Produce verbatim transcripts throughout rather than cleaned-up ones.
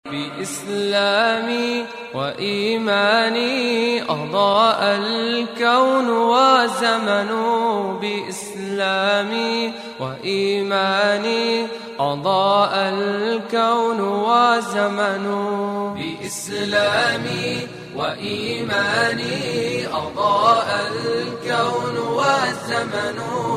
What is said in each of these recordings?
بإسلامي وإيماني أضاء الكون وزمن، بإسلامي وإيماني أضاء الكون وزمن، بإسلامي وإيماني أضاء الكون والزمن،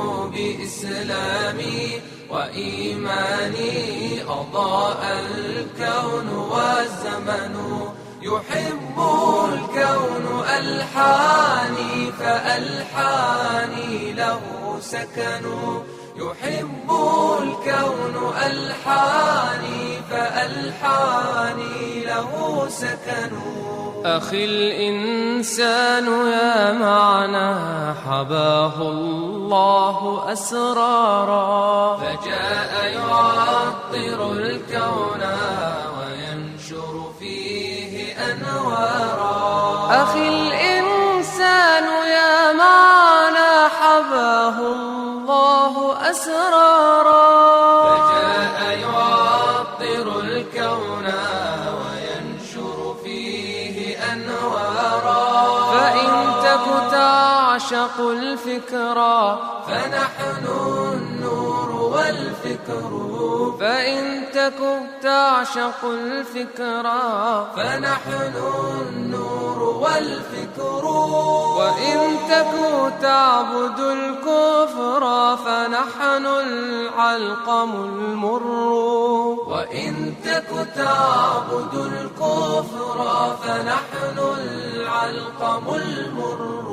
بإسلامي وإيماني أضاء الكون والزمن. يحب الكون ألحاني فألحاني له سكن، يحب الكون ألحاني فألحاني له سكن. أخي الإنسان يا معنى حباه الله أسرارا، فجاء يعطر الكون وينشر فيه أنوارا. أخي الإنسان يا معنى حباه الله أسرارا، فجاء يعطر الكون وينشر فيه أنوارا. فإن تك تعشق الفكرة فنحن النور والفكر، فإن تك تعشق الفكرة فنحن النور والفكر. وإن تك تعبد الكفر فنحن العلقم المر، وإن تك تعبد الكفر فنحن العلقم المر.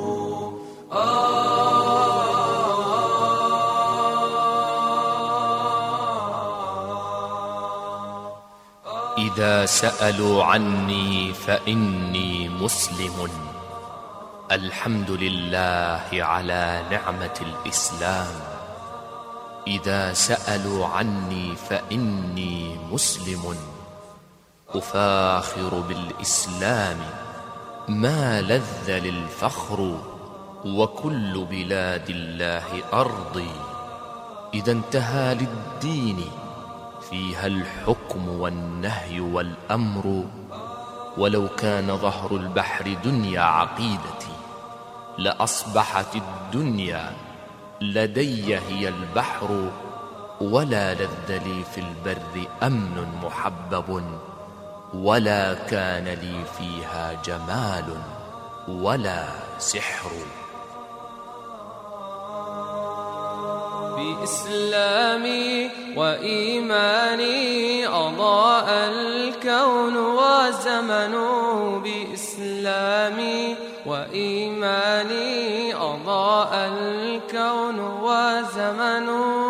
إذا سألوا عني فإني مسلم، الحمد لله على نعمة الإسلام. إذا سألوا عني فإني مسلم، أفاخر بالإسلام ما لذ للفخر، وكل بلاد الله أرضي. إذا انتهى للدين فيها الحكم والنهي والأمر، ولو كان ظهر البحر دنيا عقيدتي لأصبحت الدنيا لدي هي البحر. ولا لذ لي في البر أمن محبب، ولا كان لي فيها جمال ولا سحر. بإسلامي وإيماني أضاء الكون وزمن، بإسلامي وإيماني أضاء الكون وزمن،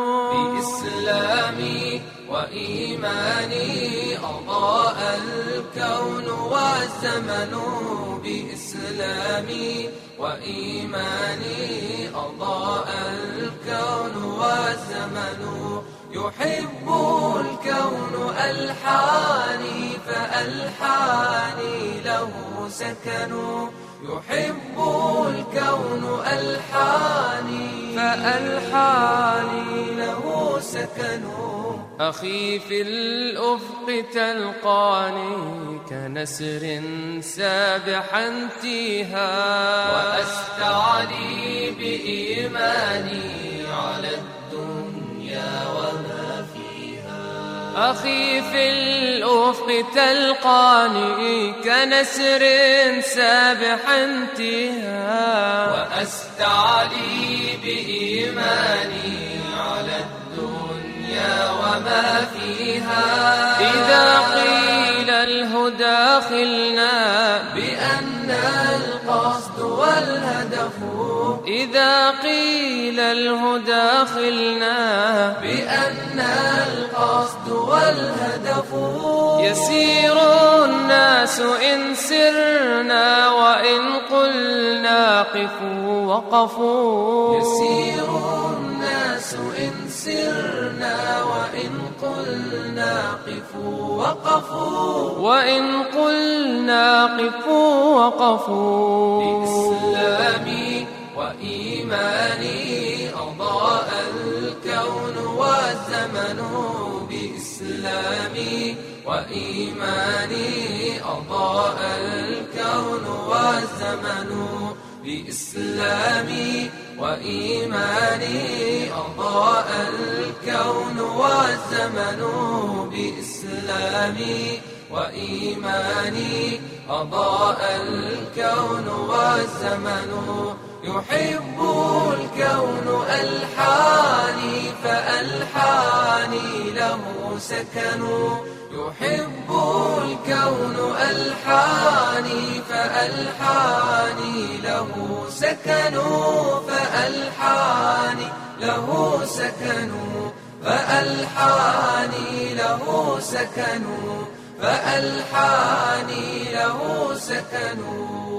بإسلامي وإيماني أضاء الكون والزمن، بإسلامي وإيماني أضاء الكون والزمن. يحب الكون ألحاني فألحاني له سكن، يحب الكون ألحاني فألحاني له سكن. أخي في الأفق تلقاني كنسر سابحا تيها، وأستعلي بإيماني على الدنيا وما فيها. أخي في الأفق تلقاني كنسر سابحا تيها، وأستعلي بإيماني على الدنيا وما فيها. إذا قيل الهدى خلنا بأن القصد والهدف، إذا قيل الهدى خلنا بأن القصد والهدف. يسير الناس إن سرنا وإن قلنا قفوا وقفوا، يسير الناس إن سرنا وإن قلنا قفوا وقفوا، وإن قلنا قفوا وقفوا. بإسلامي وإيماني أضاء الكون والزمن، بإسلامي وإيماني أضاء الكون والزمن بإسلامي وإيماني أضاء الكون والزمن بإسلامي وإيماني أضاء الكون والزمن يحب الكون ألحاني فألحاني له سكن يحب الكون ألحاني فألحاني له سكن فألحاني له سكن فألحاني له سكن فألحاني له سكن